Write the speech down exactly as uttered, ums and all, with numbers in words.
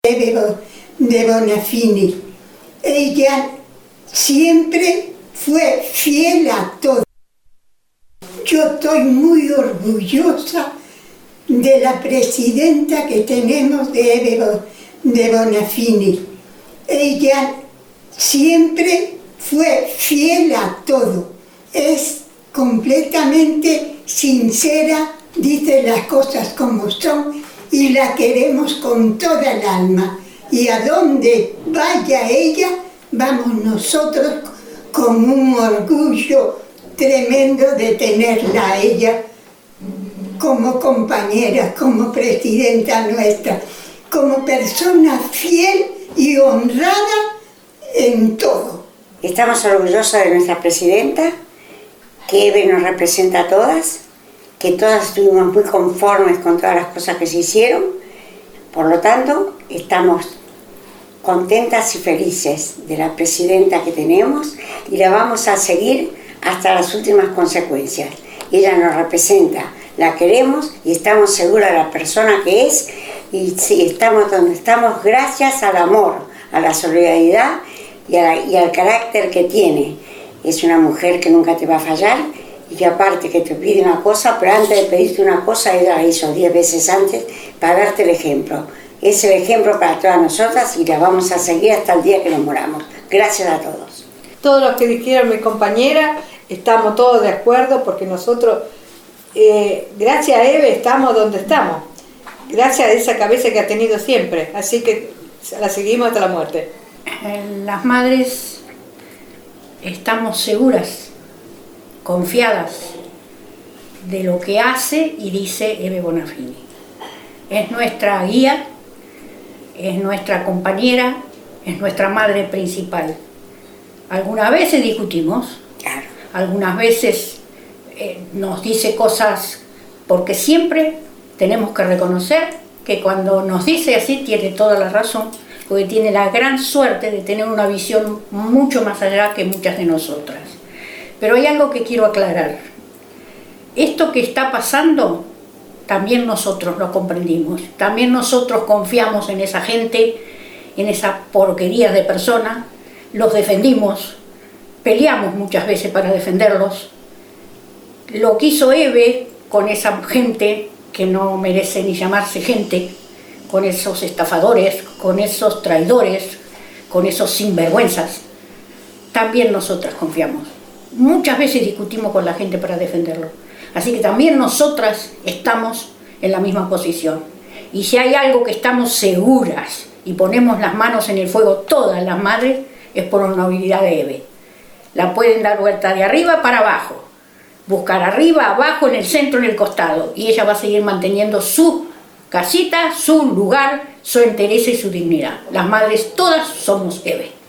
de Bonafini. Ella siempre fue fiel a todo. Yo estoy muy orgullosa de la presidenta que tenemos de Eve de Bonafini. Ella siempre fue fiel a todo. Es completamente sincera, dice las cosas como son y la queremos con toda el alma. Y a donde vaya ella, vamos nosotros con un orgullo tremendo de tenerla a ella como compañera, como presidenta nuestra, como persona fiel y honrada en todo. Estamos orgullosos de nuestra presidenta, que Eve nos representa a todas, que todas estuvimos muy conformes con todas las cosas que se hicieron. Por lo tanto, estamos contentas y felices de la presidenta que tenemos y la vamos a seguir hasta las últimas consecuencias. Ella nos representa, la queremos y estamos seguras de la persona que es, y sí, estamos donde estamos gracias al amor, a la solidaridad y, a la, y al carácter que tiene. Es una mujer que nunca te va a fallar y que aparte que te pide una cosa, pero antes de pedirte una cosa ella la hizo diez veces antes para darte el ejemplo. Es el ejemplo para todas nosotras y la vamos a seguir hasta el día que nos moramos. Gracias a todos. Todo lo que dijeron mi compañera, estamos todos de acuerdo porque nosotros, eh, gracias a Eve, estamos donde estamos. Gracias a esa cabeza que ha tenido siempre. Así que la seguimos hasta la muerte. Las madres estamos seguras, confiadas de lo que hace y dice Eve Bonafini. Es nuestra guía, es nuestra compañera, es nuestra madre principal. Algunas veces discutimos, Claro. algunas veces eh, nos dice cosas, porque siempre tenemos que reconocer que cuando nos dice así tiene toda la razón, porque tiene la gran suerte de tener una visión mucho más allá que muchas de nosotras. Pero hay algo que quiero aclarar. Esto que está pasando, también nosotros lo comprendimos. También nosotros confiamos en esa gente, en esa porquería de personas, los defendimos, peleamos muchas veces para defenderlos. Lo que hizo Eve con esa gente que no merece ni llamarse gente, con esos estafadores, con esos traidores, con esos sinvergüenzas, también nosotras confiamos. Muchas veces discutimos con la gente para defenderlo. Así que también nosotras estamos en la misma posición. Y si hay algo que estamos seguras y ponemos las manos en el fuego todas las madres, es por honorabilidad de Eve. La pueden dar vuelta de arriba para abajo, buscar arriba, abajo, en el centro, en el costado, y ella va a seguir manteniendo su casita, su lugar, su entereza y su dignidad. Las madres todas somos Eve.